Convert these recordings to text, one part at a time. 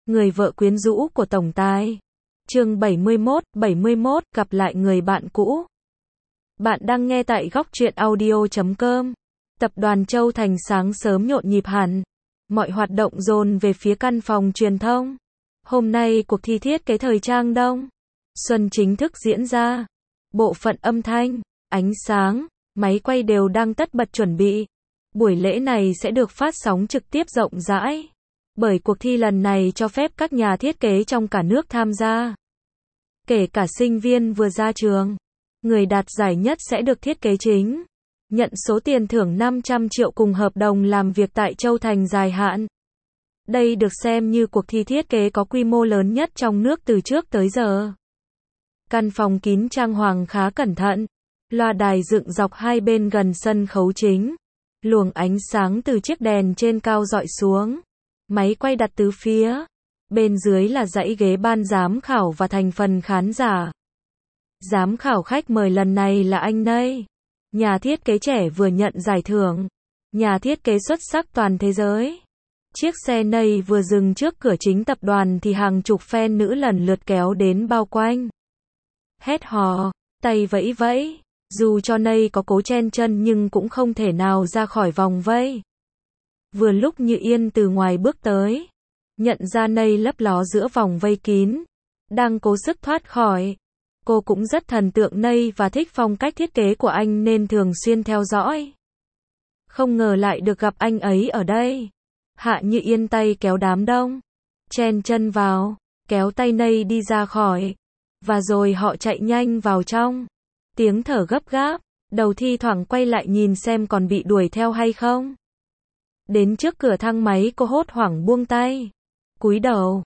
Người vợ quyến rũ của tổng tài. Chương 71, gặp lại người bạn cũ. Bạn đang nghe tại góc truyện audio.com. Tập đoàn Châu Thành sáng sớm nhộn nhịp hẳn. Mọi hoạt động dồn về phía căn phòng truyền thông. Hôm nay cuộc thi thiết kế thời trang Đông Xuân chính thức diễn ra. Bộ phận âm thanh, ánh sáng, máy quay đều đang tất bật chuẩn bị. Buổi lễ này sẽ được phát sóng trực tiếp rộng rãi. Bởi cuộc thi lần này cho phép các nhà thiết kế trong cả nước tham gia. Kể cả sinh viên vừa ra trường. Người đạt giải nhất sẽ được thiết kế chính. Nhận số tiền thưởng 500 triệu cùng hợp đồng làm việc tại Châu Thành dài hạn. Đây được xem như cuộc thi thiết kế có quy mô lớn nhất trong nước từ trước tới giờ. Căn phòng kín trang hoàng khá cẩn thận. Loa đài dựng dọc hai bên gần sân khấu chính. Luồng ánh sáng từ chiếc đèn trên cao rọi xuống. Máy quay đặt tứ phía. Bên dưới là dãy ghế ban giám khảo và thành phần khán giả. Giám khảo khách mời lần này là anh Nây. Nhà thiết kế trẻ vừa nhận giải thưởng. Nhà thiết kế xuất sắc toàn thế giới. Chiếc xe Nây vừa dừng trước cửa chính tập đoàn thì hàng chục fan nữ lần lượt kéo đến bao quanh. Hét hò, tay vẫy vẫy. Dù cho Nây có cố chen chân nhưng cũng không thể nào ra khỏi vòng vây. Vừa lúc Như Yên từ ngoài bước tới. Nhận ra Nây lấp ló giữa vòng vây kín. Đang cố sức thoát khỏi. Cô cũng rất thần tượng Nây và thích phong cách thiết kế của anh nên thường xuyên theo dõi. Không ngờ lại được gặp anh ấy ở đây. Hạ Như Yên tay kéo đám đông. Chen chân vào. Kéo tay Nây đi ra khỏi. Và rồi họ chạy nhanh vào trong. Tiếng thở gấp gáp. Đầu thi thoảng quay lại nhìn xem còn bị đuổi theo hay không. Đến trước cửa thang máy cô hốt hoảng buông tay. Cúi đầu.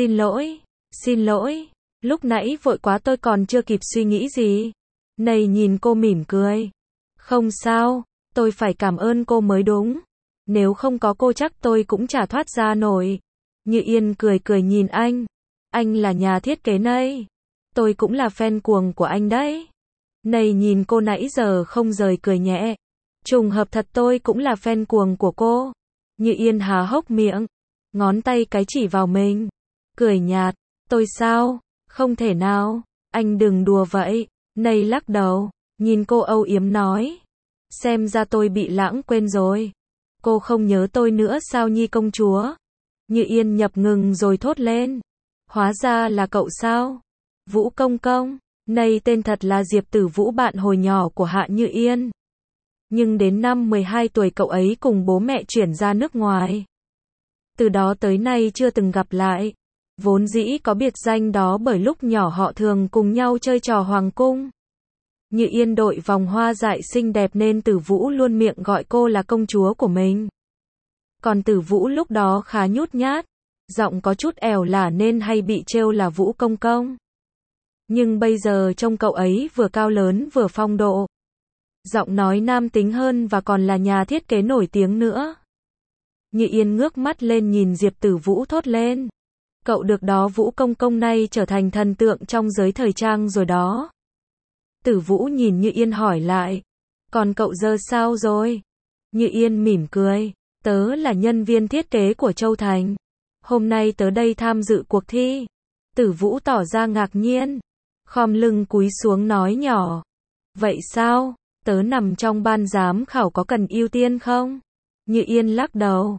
Xin lỗi. Lúc nãy vội quá tôi còn chưa kịp suy nghĩ gì. Nây nhìn cô mỉm cười. Không sao, tôi phải cảm ơn cô mới đúng. Nếu không có cô chắc tôi cũng chả thoát ra nổi. Như Yên cười nhìn anh. Anh là nhà thiết kế Nây. Tôi cũng là fan cuồng của anh đấy. Nây nhìn cô nãy giờ không rời cười nhẹ. Trùng hợp thật tôi cũng là fan cuồng của cô. Như Yên há hốc miệng. Ngón tay cái chỉ vào mình. Cười nhạt. Tôi sao? Không thể nào. Anh đừng đùa vậy. Nây lắc đầu. Nhìn cô âu yếm nói. Xem ra tôi bị lãng quên rồi. Cô không nhớ tôi nữa sao Nhi công chúa? Như Yên nhập ngừng rồi thốt lên. Hóa ra là cậu sao? Vũ Công Công. Nây tên thật là Diệp Tử Vũ, bạn hồi nhỏ của Hạ Như Yên. Nhưng đến năm 12 tuổi cậu ấy cùng bố mẹ chuyển ra nước ngoài. Từ đó tới nay chưa từng gặp lại. Vốn dĩ có biệt danh đó bởi lúc nhỏ họ thường cùng nhau chơi trò hoàng cung. Như Yên đội vòng hoa dại xinh đẹp nên Tử Vũ luôn miệng gọi cô là công chúa của mình. Còn Tử Vũ lúc đó khá nhút nhát, giọng có chút ẻo lả nên hay bị trêu là Vũ Công Công. Nhưng bây giờ trông cậu ấy vừa cao lớn vừa phong độ. Giọng nói nam tính hơn và còn là nhà thiết kế nổi tiếng nữa. Như Yên ngước mắt lên nhìn Diệp Tử Vũ thốt lên. Cậu được đó, Vũ Công Công nay trở thành thần tượng trong giới thời trang rồi đó. Tử Vũ nhìn Như Yên hỏi lại. Còn cậu giờ sao rồi? Như Yên mỉm cười. Tớ là nhân viên thiết kế của Châu Thành. Hôm nay tớ đây tham dự cuộc thi. Tử Vũ tỏ ra ngạc nhiên. Khom lưng cúi xuống nói nhỏ. Vậy sao? Tớ nằm trong ban giám khảo có cần ưu tiên không? Như Yên lắc đầu.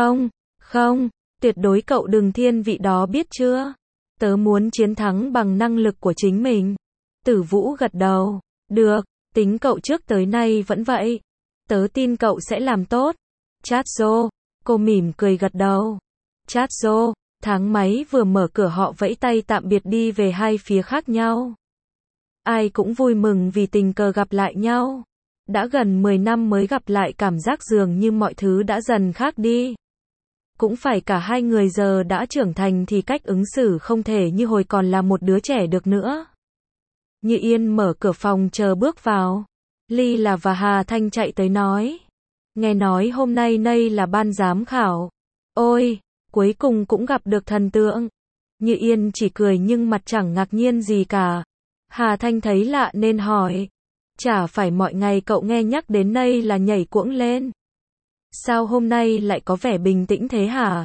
Không. Tuyệt đối cậu đừng thiên vị đó biết chưa? Tớ muốn chiến thắng bằng năng lực của chính mình. Tử Vũ gật đầu. Được, tính cậu trước tới nay vẫn vậy. Tớ tin cậu sẽ làm tốt. Chat Zô. Cô mỉm cười gật đầu. Chat Zô. Tháng máy vừa mở cửa họ vẫy tay tạm biệt đi về hai phía khác nhau. Ai cũng vui mừng vì tình cờ gặp lại nhau. Đã gần 10 năm mới gặp lại, cảm giác dường như mọi thứ đã dần khác đi. Cũng phải cả hai người giờ đã trưởng thành thì cách ứng xử không thể như hồi còn là một đứa trẻ được nữa. Như Yên mở cửa phòng chờ bước vào. Ly là và Hà Thanh chạy tới nói. Nghe nói hôm nay Nây là ban giám khảo. Ôi, cuối cùng cũng gặp được thần tượng. Như Yên chỉ cười nhưng mặt chẳng ngạc nhiên gì cả. Hà Thanh thấy lạ nên hỏi. Chả phải mọi ngày cậu nghe nhắc đến Nây là nhảy cuỗng lên. Sao hôm nay lại có vẻ bình tĩnh thế hả?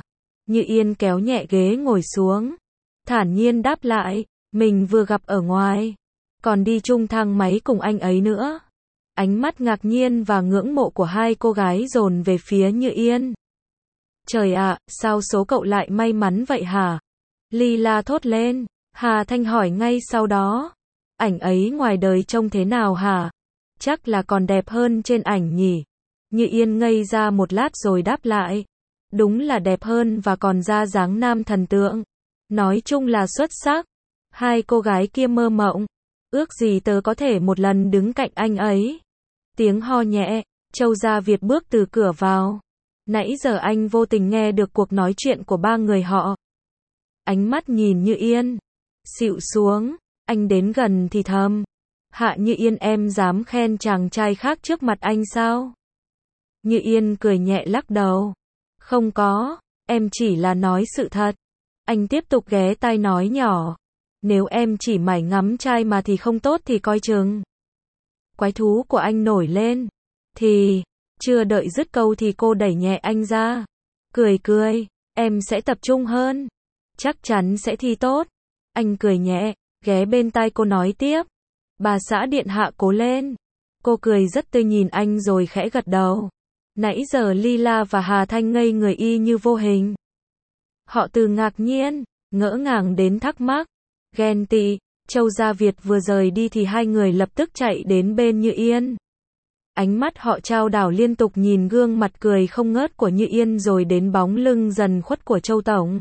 Như Yên kéo nhẹ ghế ngồi xuống. Thản nhiên đáp lại, mình vừa gặp ở ngoài. Còn đi chung thang máy cùng anh ấy nữa. Ánh mắt ngạc nhiên và ngưỡng mộ của hai cô gái dồn về phía Như Yên. Trời ạ, sao số cậu lại may mắn vậy hả? Lila thốt lên. Hà Thanh hỏi ngay sau đó. Ảnh ấy ngoài đời trông thế nào hả? Chắc là còn đẹp hơn trên ảnh nhỉ? Như Yên ngây ra một lát rồi đáp lại. Đúng là đẹp hơn và còn ra dáng nam thần tượng. Nói chung là xuất sắc. Hai cô gái kia mơ mộng. Ước gì tớ có thể một lần đứng cạnh anh ấy. Tiếng ho nhẹ, Châu Gia Việt bước từ cửa vào. Nãy giờ anh vô tình nghe được cuộc nói chuyện của ba người họ. Ánh mắt nhìn Như Yên. Xịu xuống, anh đến gần thì thầm. Hạ Như Yên, em dám khen chàng trai khác trước mặt anh sao? Như Yên cười nhẹ lắc đầu. Không có, em chỉ là nói sự thật. Anh tiếp tục ghé tai nói nhỏ. Nếu em chỉ mải ngắm trai mà thì không tốt thì coi chừng. Quái thú của anh nổi lên. Thì, chưa đợi dứt câu thì cô đẩy nhẹ anh ra. Cười cười, em sẽ tập trung hơn. Chắc chắn sẽ thi tốt. Anh cười nhẹ, ghé bên tai cô nói tiếp. Bà xã điện hạ cố lên. Cô cười rất tươi nhìn anh rồi khẽ gật đầu. Nãy giờ Lila và Hà Thanh ngây người y như vô hình. Họ từ ngạc nhiên, ngỡ ngàng đến thắc mắc, ghen tị. Châu Gia Việt vừa rời đi thì hai người lập tức chạy đến bên Như Yên. Ánh mắt họ trao đảo liên tục nhìn gương mặt cười không ngớt của Như Yên rồi đến bóng lưng dần khuất của Châu Tổng.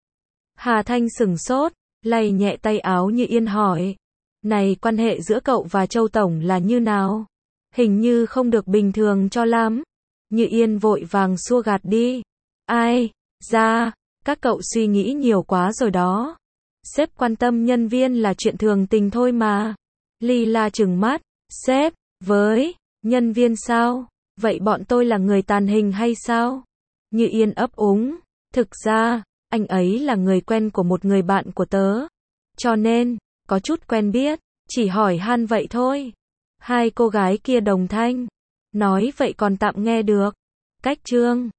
Hà Thanh sửng sốt, lay nhẹ tay áo Như Yên hỏi. Này, quan hệ giữa cậu và Châu Tổng là như nào? Hình như không được bình thường cho lắm. Như Yên vội vàng xua gạt đi. Ai, ra, các cậu suy nghĩ nhiều quá rồi đó. Sếp quan tâm nhân viên là chuyện thường tình thôi mà. Lila trừng mắt. Sếp, với, nhân viên sao? Vậy bọn tôi là người tàn hình hay sao? Như Yên ấp úng. Thực ra, anh ấy là người quen của một người bạn của tớ. Cho nên, có chút quen biết, chỉ hỏi han vậy thôi. Hai cô gái kia đồng thanh. Nói vậy còn tạm nghe được. Cách chương